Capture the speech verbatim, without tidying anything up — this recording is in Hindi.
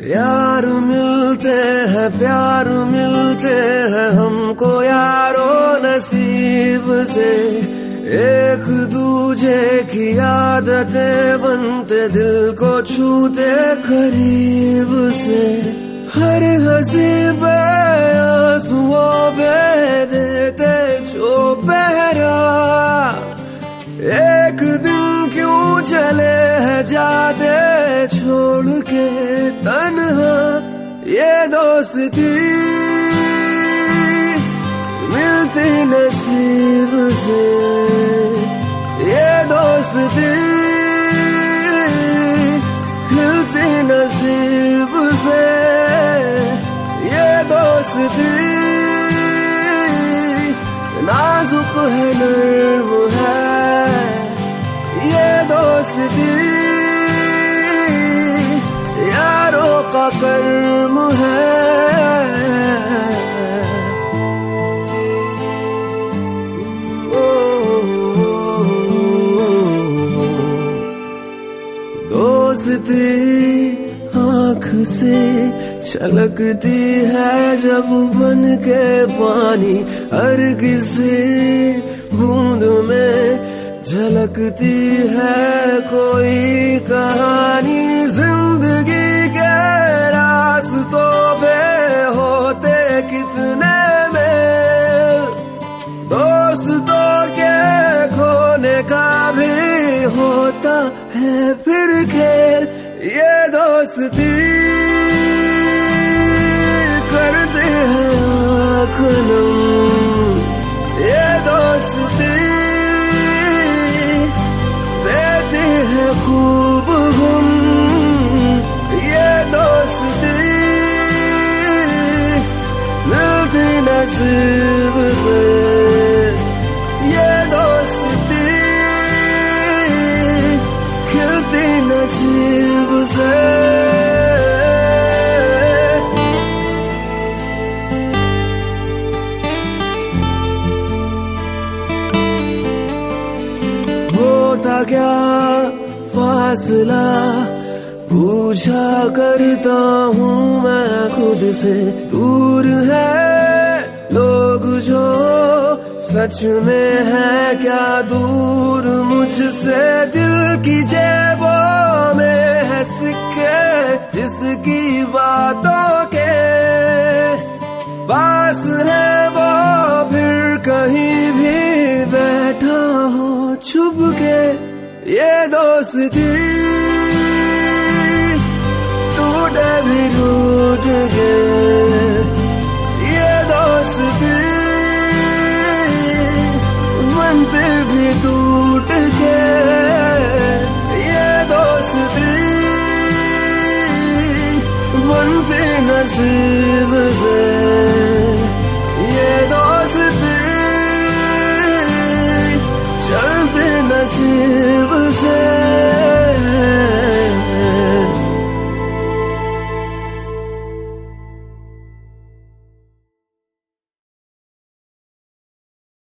यार मिलते हैं प्यार मिलते हैं हमको यारो नसीब से, एक दूजे की आदतें बनते दिल को छूते करीब से। हर हंसी पे आंसुओं पे देते जो पहरा, एक दिन क्यों चले हैं जाते छोड़ के तन्हा। ये दोस्ती मिलती नसीब से, ये दोस्ती मिलती नसीब से, ये दोस्ती नाजुक है नर्म है, ये दोस्ती यारों का कर्म है। दोस्ती आँख से छलकती है जब बन के पानी, हर किसी बूंद में झलकती है कोई कहानी। जिंदगी के रास्तों पे होते कितने में, दोस्तों के खोने का भी होता है फिर खेल। ये दोस्ती करते हैं आँख नम, ये दोस्ती देती है खूब गम, ये दोस्ती मिलती नसीब से, ये दोस्ती खिलती नसीब से। होता क्या फासला पूछा करता हूँ मैं खुद से, दूर है लोग जो सच में है क्या दूर मुझसे। दिल की जेबों में है सिक्के जिसकी बातों के पास है वो फिर कहीं भी बैठा हो छुप के। ये दोस्ती टूटे भी टूट के, ये दोस्ती बनते भी टूट के, ये दोस्ती बनते नसीब से, ये दोस्ती चलते नसीब